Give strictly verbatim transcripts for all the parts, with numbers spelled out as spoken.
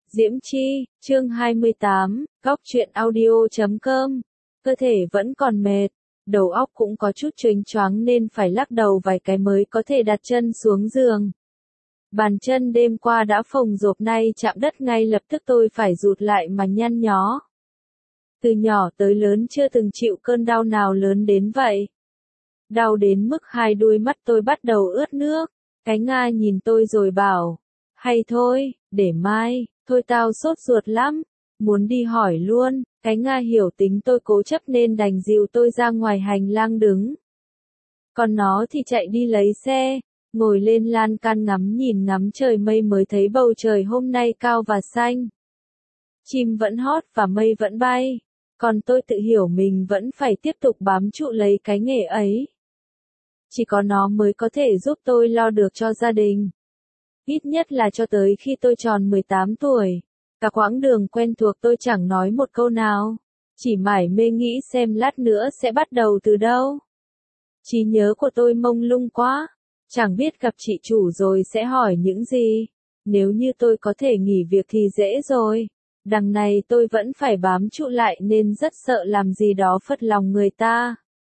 Diễm Chi, chương hai mươi tám, góc truyện audio chấm com. Cơ thể vẫn còn mệt, đầu óc cũng có chút chênh choáng nên phải lắc đầu vài cái mới có thể đặt chân xuống giường. Bàn chân đêm qua đã phồng rộp nay chạm đất ngay lập tức tôi phải rụt lại mà nhăn nhó. Từ nhỏ tới lớn chưa từng chịu cơn đau nào lớn đến vậy. Đau đến mức hai đuôi mắt tôi bắt đầu ướt nước. Cái Nga nhìn tôi rồi bảo, hay thôi, để mai, thôi tao sốt ruột lắm, muốn đi hỏi luôn. Cái Nga hiểu tính tôi cố chấp nên đành dìu tôi ra ngoài hành lang đứng. Còn nó thì chạy đi lấy xe, ngồi lên lan can ngắm nhìn ngắm trời mây mới thấy bầu trời hôm nay cao và xanh. Chim vẫn hót và mây vẫn bay, còn tôi tự hiểu mình vẫn phải tiếp tục bám trụ lấy cái nghề ấy. Chỉ có nó mới có thể giúp tôi lo được cho gia đình. Ít nhất là cho tới khi tôi tròn mười tám tuổi. Cả quãng đường quen thuộc tôi chẳng nói một câu nào. Chỉ mải mê nghĩ xem lát nữa sẽ bắt đầu từ đâu. Trí nhớ của tôi mông lung quá. Chẳng biết gặp chị chủ rồi sẽ hỏi những gì. Nếu như tôi có thể nghỉ việc thì dễ rồi. Đằng này tôi vẫn phải bám trụ lại nên rất sợ làm gì đó phật lòng người ta.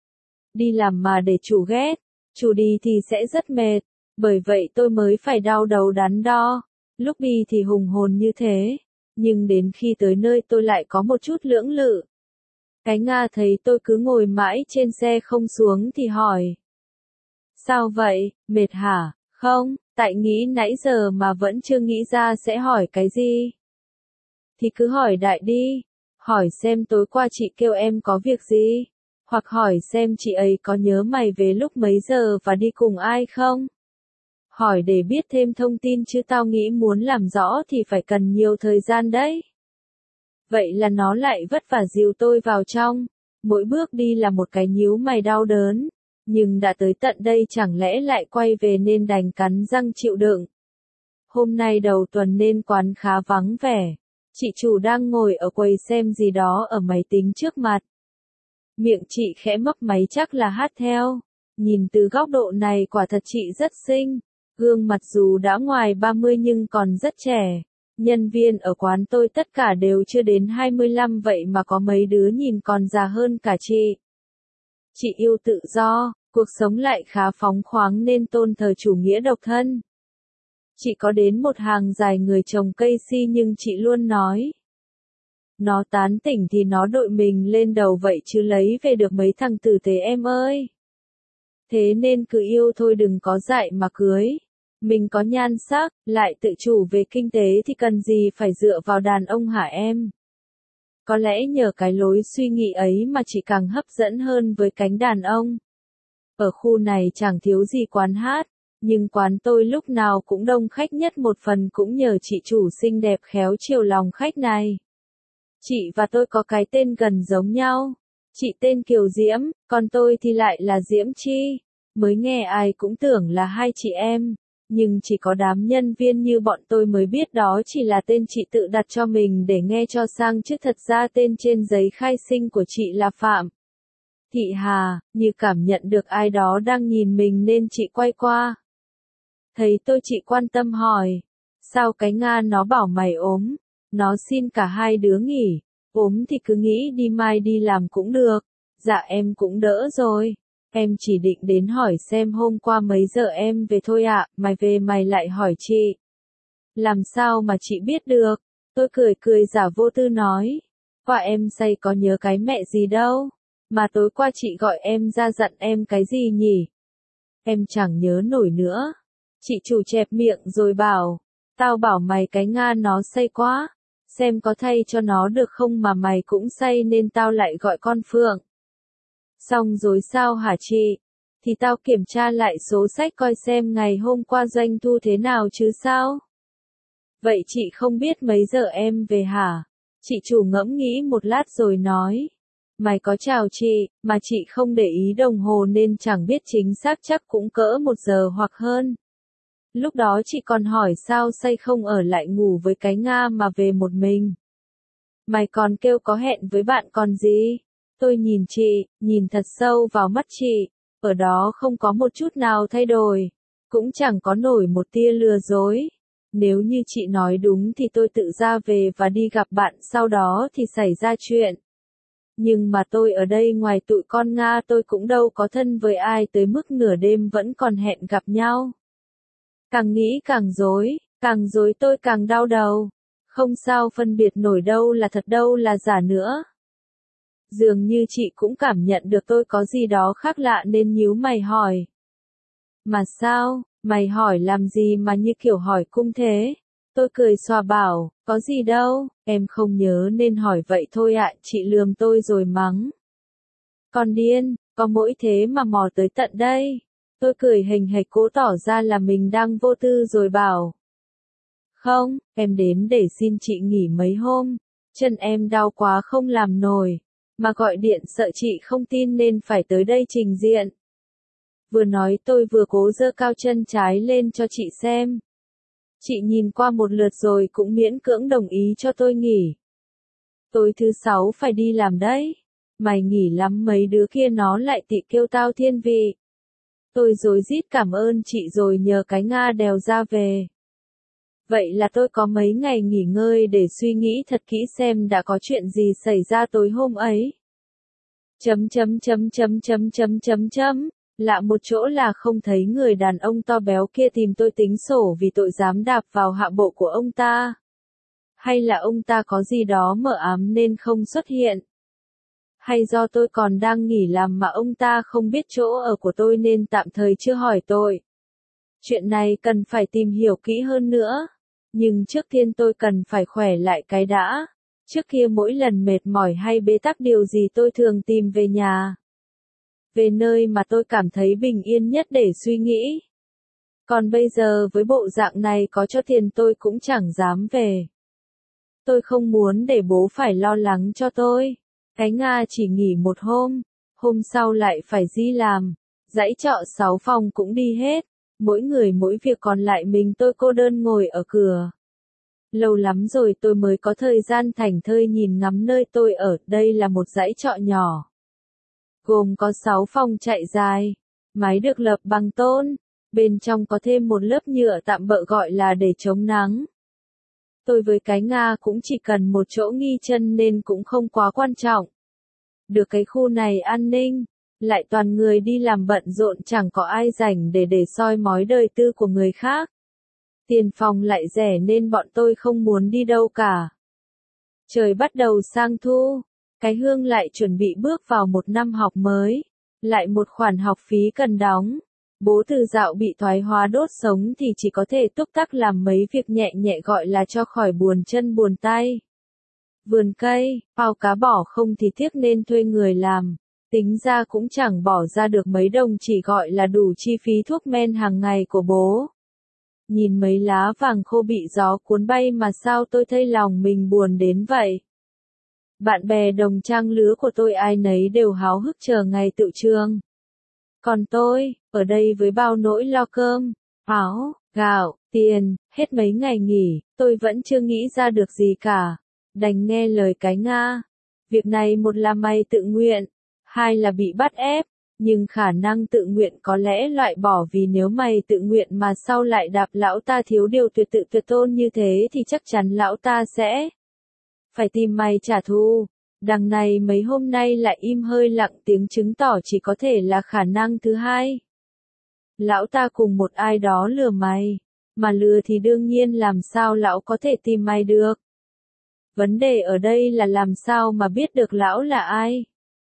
Đi làm mà để chủ ghét, chủ đi thì sẽ rất mệt, bởi vậy tôi mới phải đau đầu đắn đo. Lúc đi thì hùng hồn như thế, nhưng đến khi tới nơi tôi lại có một chút lưỡng lự. Cái Nga thấy tôi cứ ngồi mãi trên xe không xuống thì hỏi. Sao vậy, mệt hả? Không, tại nghĩ nãy giờ mà vẫn chưa nghĩ ra sẽ hỏi cái gì. Thì cứ hỏi đại đi, hỏi xem tối qua chị kêu em có việc gì. Hoặc hỏi xem chị ấy có nhớ mày về lúc mấy giờ và đi cùng ai không? Hỏi để biết thêm thông tin chứ tao nghĩ muốn làm rõ thì phải cần nhiều thời gian đấy. Vậy là nó lại vất vả dìu tôi vào trong. Mỗi bước đi là một cái nhíu mày đau đớn. Nhưng đã tới tận đây chẳng lẽ lại quay về nên đành cắn răng chịu đựng. Hôm nay đầu tuần nên quán khá vắng vẻ. Chị chủ đang ngồi ở quầy xem gì đó ở máy tính trước mặt. Miệng chị khẽ mấp máy chắc là hát theo. Nhìn từ góc độ này quả thật chị rất xinh. Gương mặt dù đã ngoài ba mươi nhưng còn rất trẻ. Nhân viên ở quán tôi tất cả đều chưa đến hai mươi lăm vậy mà có mấy đứa nhìn còn già hơn cả chị. Chị yêu tự do, cuộc sống lại khá phóng khoáng nên tôn thờ chủ nghĩa độc thân. Chị có đến một hàng dài người trồng cây si nhưng chị luôn nói. Nó tán tỉnh thì nó đội mình lên đầu vậy chứ lấy về được mấy thằng tử tế em ơi. Thế nên cứ yêu thôi đừng có dại mà cưới. Mình có nhan sắc, lại tự chủ về kinh tế thì cần gì phải dựa vào đàn ông hả em? Có lẽ nhờ cái lối suy nghĩ ấy mà chị càng hấp dẫn hơn với cánh đàn ông. Ở khu này chẳng thiếu gì quán hát, nhưng quán tôi lúc nào cũng đông khách nhất một phần cũng nhờ chị chủ xinh đẹp khéo chiều lòng khách này. Chị và tôi có cái tên gần giống nhau. Chị tên Kiều Diễm, còn tôi thì lại là Diễm Chi. Mới nghe ai cũng tưởng là hai chị em. Nhưng chỉ có đám nhân viên như bọn tôi mới biết đó chỉ là tên chị tự đặt cho mình để nghe cho sang chứ thật ra tên trên giấy khai sinh của chị là Phạm Thị Hà. Như cảm nhận được ai đó đang nhìn mình nên chị quay qua. Thấy tôi chị quan tâm hỏi. Sao cái Nga nó bảo mày ốm? Nó xin cả hai đứa nghỉ. Ốm thì cứ nghĩ đi mai đi làm cũng được. Dạ em cũng đỡ rồi. Em chỉ định đến hỏi xem hôm qua mấy giờ em về thôi ạ. Mày về mày lại hỏi chị. Làm sao mà chị biết được? Tôi cười cười giả vô tư nói. Và em say có nhớ cái mẹ gì đâu. Mà tối qua chị gọi em ra dặn em cái gì nhỉ? Em chẳng nhớ nổi nữa. Chị chủ chẹp miệng rồi bảo. Tao bảo mày cái Nga nó say quá. Xem có thay cho nó được không mà mày cũng say nên tao lại gọi con Phượng. Xong rồi sao hả chị? Thì tao kiểm tra lại số sách coi xem ngày hôm qua doanh thu thế nào chứ sao? Vậy chị không biết mấy giờ em về hả? Chị chủ ngẫm nghĩ một lát rồi nói. Mày có chào chị, mà chị không để ý đồng hồ nên chẳng biết chính xác chắc cũng cỡ một giờ hoặc hơn. Lúc đó chị còn hỏi sao say không ở lại ngủ với cái Nga mà về một mình. Mày còn kêu có hẹn với bạn còn gì? Tôi nhìn chị, nhìn thật sâu vào mắt chị. Ở đó không có một chút nào thay đổi. Cũng chẳng có nổi một tia lừa dối. Nếu như chị nói đúng thì tôi tự ra về và đi gặp bạn, sau đó thì xảy ra chuyện. Nhưng mà tôi ở đây ngoài tụi con Nga tôi cũng đâu có thân với ai tới mức nửa đêm vẫn còn hẹn gặp nhau. Càng nghĩ càng rối, càng rối tôi càng đau đầu. Không sao phân biệt nổi đâu là thật đâu là giả nữa. Dường như chị cũng cảm nhận được tôi có gì đó khác lạ nên nhíu mày hỏi. Mà sao, mày hỏi làm gì mà như kiểu hỏi cung thế? Tôi cười xòa bảo, có gì đâu, em không nhớ nên hỏi vậy thôi ạ, chị lườm tôi rồi mắng. Con điên, có mỗi thế mà mò tới tận đây. Tôi cười hình hạch cố tỏ ra là mình đang vô tư rồi bảo. Không, em đến để xin chị nghỉ mấy hôm, chân em đau quá không làm nổi, mà gọi điện sợ chị không tin nên phải tới đây trình diện. Vừa nói tôi vừa cố giơ cao chân trái lên cho chị xem. Chị nhìn qua một lượt rồi cũng miễn cưỡng đồng ý cho tôi nghỉ. Tối thứ sáu phải đi làm đấy. Mày nghỉ lắm mấy đứa kia nó lại tị kêu tao thiên vị. Tôi rối rít cảm ơn chị rồi nhờ cái Nga đèo ra về. Vậy là tôi có mấy ngày nghỉ ngơi để suy nghĩ thật kỹ xem đã có chuyện gì xảy ra tối hôm ấy. Chấm chấm chấm chấm chấm chấm chấm chấm. Lạ một chỗ là không thấy người đàn ông to béo kia tìm tôi tính sổ vì tội dám đạp vào hạ bộ của ông ta. Hay là ông ta có gì đó mờ ám nên không xuất hiện. Hay do tôi còn đang nghỉ làm mà ông ta không biết chỗ ở của tôi nên tạm thời chưa hỏi tôi. Chuyện này cần phải tìm hiểu kỹ hơn nữa. Nhưng trước tiên tôi cần phải khỏe lại cái đã. Trước kia mỗi lần mệt mỏi hay bế tắc điều gì tôi thường tìm về nhà. Về nơi mà tôi cảm thấy bình yên nhất để suy nghĩ. Còn bây giờ với bộ dạng này có cho tiền tôi cũng chẳng dám về. Tôi không muốn để bố phải lo lắng cho tôi. Cái Nga chỉ nghỉ một hôm, hôm sau lại phải đi làm. Dãy trọ sáu phòng cũng đi hết. Mỗi người mỗi việc còn lại mình tôi cô đơn ngồi ở cửa. Lâu lắm rồi tôi mới có thời gian thảnh thơi nhìn ngắm nơi tôi ở, đây là một dãy trọ nhỏ. Gồm có sáu phòng chạy dài, mái được lợp bằng tôn, bên trong có thêm một lớp nhựa tạm bợ gọi là để chống nắng. Tôi với cái Nga cũng chỉ cần một chỗ nghỉ chân nên cũng không quá quan trọng. Được cái khu này an ninh, lại toàn người đi làm bận rộn chẳng có ai rảnh để để soi mói đời tư của người khác. Tiền phòng lại rẻ nên bọn tôi không muốn đi đâu cả. Trời bắt đầu sang thu, cái Hương lại chuẩn bị bước vào một năm học mới, lại một khoản học phí cần đóng. Bố từ dạo bị thoái hóa đốt sống thì chỉ có thể túc tắc làm mấy việc nhẹ nhẹ gọi là cho khỏi buồn chân buồn tay. Vườn cây, ao cá bỏ không thì tiếc nên thuê người làm. Tính ra cũng chẳng bỏ ra được mấy đồng chỉ gọi là đủ chi phí thuốc men hàng ngày của bố. Nhìn mấy lá vàng khô bị gió cuốn bay mà sao tôi thấy lòng mình buồn đến vậy. Bạn bè đồng trang lứa của tôi ai nấy đều háo hức chờ ngày tựu trường. Còn tôi, ở đây với bao nỗi lo cơm, áo, gạo, tiền, hết mấy ngày nghỉ, tôi vẫn chưa nghĩ ra được gì cả. Đành nghe lời cái Nga. Việc này một là mày tự nguyện, hai là bị bắt ép, nhưng khả năng tự nguyện có lẽ loại bỏ vì nếu mày tự nguyện mà sau lại đạp lão ta thiếu điều tuyệt tự tuyệt tôn như thế thì chắc chắn lão ta sẽ phải tìm mày trả thù. Đằng này mấy hôm nay lại im hơi lặng tiếng chứng tỏ chỉ có thể là khả năng thứ hai. Lão ta cùng một ai đó lừa mày, mà lừa thì đương nhiên làm sao lão có thể tìm mày được. Vấn đề ở đây là làm sao mà biết được lão là ai.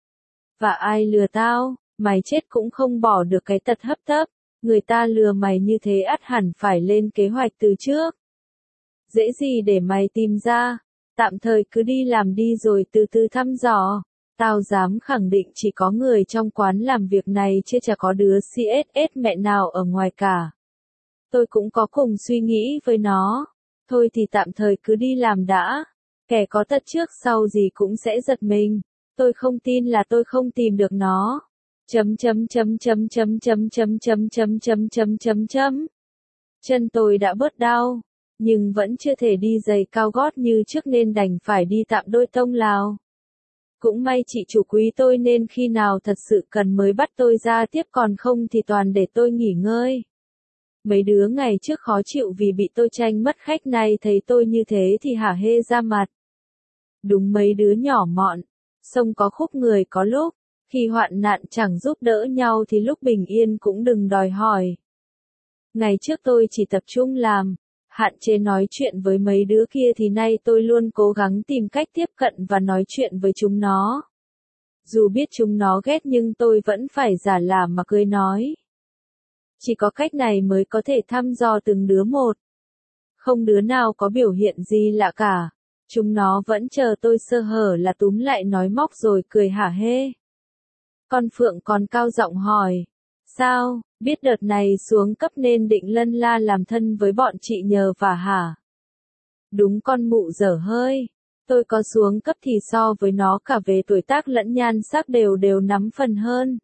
Và ai lừa tao, mày chết cũng không bỏ được cái tật hấp tấp, người ta lừa mày như thế ắt hẳn phải lên kế hoạch từ trước. Dễ gì để mày tìm ra, tạm thời cứ đi làm đi rồi từ từ thăm dò. Tao dám khẳng định chỉ có người trong quán làm việc này chứ chả có đứa xê ét ét mẹ nào ở ngoài cả. Tôi cũng có cùng suy nghĩ với nó. Thôi thì tạm thời cứ đi làm đã. Kẻ có tật trước sau gì cũng sẽ giật mình. Tôi không tin là tôi không tìm được nó. Chấm chấm chấm chấm chấm chấm chấm chấm chấm chấm chấm chấm chấm. Chân tôi đã bớt đau, nhưng vẫn chưa thể đi giày cao gót như trước nên đành phải đi tạm đôi tông Lào. Cũng may chị chủ quý tôi nên khi nào thật sự cần mới bắt tôi ra tiếp còn không thì toàn để tôi nghỉ ngơi. Mấy đứa ngày trước khó chịu vì bị tôi tranh mất khách, nay thấy tôi như thế thì hả hê ra mặt. Đúng mấy đứa nhỏ mọn, sông có khúc người có lúc, khi hoạn nạn chẳng giúp đỡ nhau thì lúc bình yên cũng đừng đòi hỏi. Ngày trước tôi chỉ tập trung làm, hạn chế nói chuyện với mấy đứa kia thì nay tôi luôn cố gắng tìm cách tiếp cận và nói chuyện với chúng nó. Dù biết chúng nó ghét nhưng tôi vẫn phải giả làm mà cười nói. Chỉ có cách này mới có thể thăm dò từng đứa một. Không đứa nào có biểu hiện gì lạ cả. Chúng nó vẫn chờ tôi sơ hở là túm lại nói móc rồi cười hả hê. Con Phượng còn cao giọng hỏi. Sao, biết đợt này xuống cấp nên định lân la làm thân với bọn chị nhờ vả hả? Đúng con mụ dở hơi. Tôi có xuống cấp thì so với nó cả về tuổi tác lẫn nhan sắc đều đều nắm phần hơn.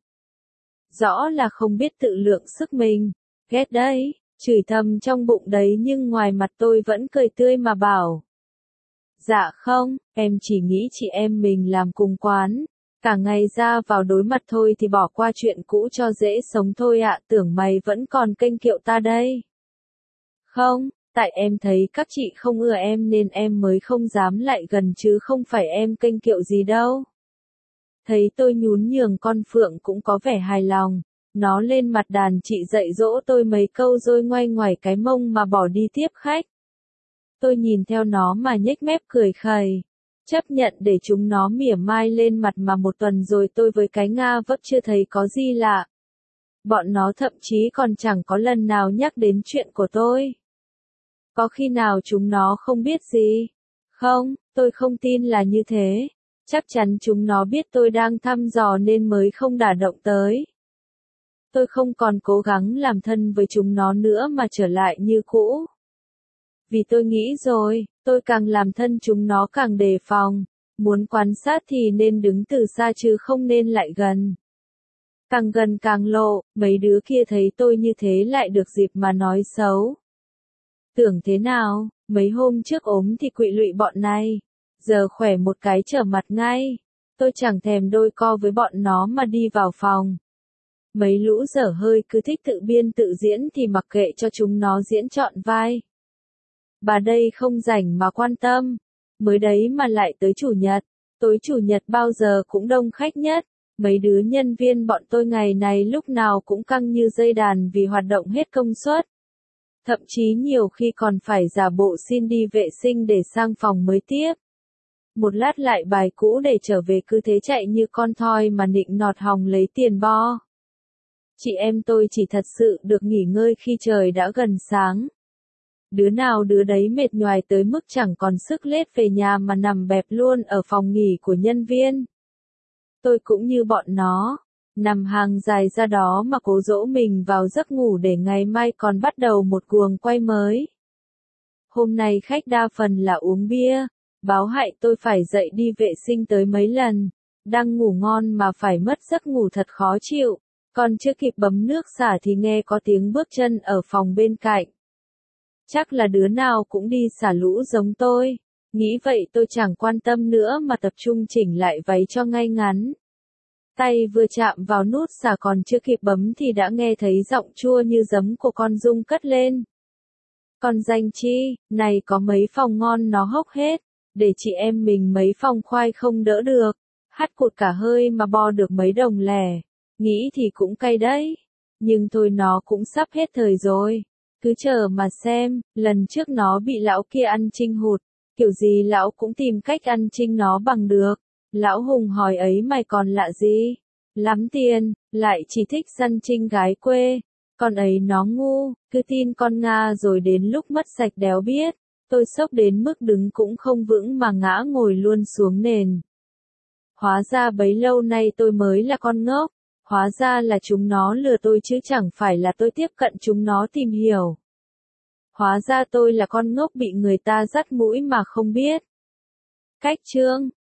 Rõ là không biết tự lượng sức mình. Ghét đấy, chửi thầm trong bụng đấy nhưng ngoài mặt tôi vẫn cười tươi mà bảo. Dạ không, em chỉ nghĩ chị em mình làm cùng quán. Cả ngày ra vào đối mặt thôi thì bỏ qua chuyện cũ cho dễ sống thôi ạ, tưởng mày vẫn còn kênh kiệu ta đây. Không, tại em thấy các chị không ưa em nên em mới không dám lại gần chứ không phải em kênh kiệu gì đâu. Thấy tôi nhún nhường con Phượng cũng có vẻ hài lòng, nó lên mặt đàn chị dạy dỗ tôi mấy câu rồi ngoay ngoài cái mông mà bỏ đi tiếp khách. Tôi nhìn theo nó mà nhếch mép cười khẩy. Chấp nhận để chúng nó mỉa mai lên mặt mà một tuần rồi tôi với cái Nga vấp chưa thấy có gì lạ. Bọn nó thậm chí còn chẳng có lần nào nhắc đến chuyện của tôi. Có khi nào chúng nó không biết gì? Không, tôi không tin là như thế. Chắc chắn chúng nó biết tôi đang thăm dò nên mới không đả động tới. Tôi không còn cố gắng làm thân với chúng nó nữa mà trở lại như cũ. Vì tôi nghĩ rồi, tôi càng làm thân chúng nó càng đề phòng. Muốn quan sát thì nên đứng từ xa chứ không nên lại gần. Càng gần càng lộ, mấy đứa kia thấy tôi như thế lại được dịp mà nói xấu. Tưởng thế nào, mấy hôm trước ốm thì quỵ lụy bọn này. Giờ khỏe một cái trở mặt ngay. Tôi chẳng thèm đôi co với bọn nó mà đi vào phòng. Mấy lũ dở hơi cứ thích tự biên tự diễn thì mặc kệ cho chúng nó diễn trọn vai. Bà đây không rảnh mà quan tâm. Mới đấy mà lại tới chủ nhật. Tối chủ nhật bao giờ cũng đông khách nhất. Mấy đứa nhân viên bọn tôi ngày này lúc nào cũng căng như dây đàn vì hoạt động hết công suất. Thậm chí nhiều khi còn phải giả bộ xin đi vệ sinh để sang phòng mới tiếp. Một lát lại bài cũ để trở về cứ thế chạy như con thoi mà nịnh nọt hòng lấy tiền bo. Chị em tôi chỉ thật sự được nghỉ ngơi khi trời đã gần sáng. Đứa nào đứa đấy mệt nhoài tới mức chẳng còn sức lết về nhà mà nằm bẹp luôn ở phòng nghỉ của nhân viên. Tôi cũng như bọn nó, nằm hàng dài ra đó mà cố dỗ mình vào giấc ngủ để ngày mai còn bắt đầu một guồng quay mới. Hôm nay khách đa phần là uống bia, báo hại tôi phải dậy đi vệ sinh tới mấy lần, đang ngủ ngon mà phải mất giấc ngủ thật khó chịu, còn chưa kịp bấm nước xả thì nghe có tiếng bước chân ở phòng bên cạnh. Chắc là đứa nào cũng đi xả lũ giống tôi. Nghĩ vậy tôi chẳng quan tâm nữa mà tập trung chỉnh lại váy cho ngay ngắn. Tay vừa chạm vào nút xả còn chưa kịp bấm thì đã nghe thấy giọng chua như giấm của con Dung cất lên. Con danh chi, này có mấy phòng ngon nó hốc hết, để chị em mình mấy phòng khoai không đỡ được. Hắt cụt cả hơi mà bo được mấy đồng lẻ. Nghĩ thì cũng cay đấy. Nhưng thôi nó cũng sắp hết thời rồi. Cứ chờ mà xem, lần trước nó bị lão kia ăn trinh hụt. Kiểu gì lão cũng tìm cách ăn trinh nó bằng được. Lão Hùng hỏi ấy mày còn lạ gì? Lắm tiền, lại chỉ thích săn trinh gái quê. Con ấy nó ngu, cứ tin con Nga rồi đến lúc mất sạch đéo biết. Tôi sốc đến mức đứng cũng không vững mà ngã ngồi luôn xuống nền. Hóa ra bấy lâu nay tôi mới là con ngốc. Hóa ra là chúng nó lừa tôi chứ chẳng phải là tôi tiếp cận chúng nó tìm hiểu. Hóa ra tôi là con ngốc bị người ta dắt mũi mà không biết. Cách chương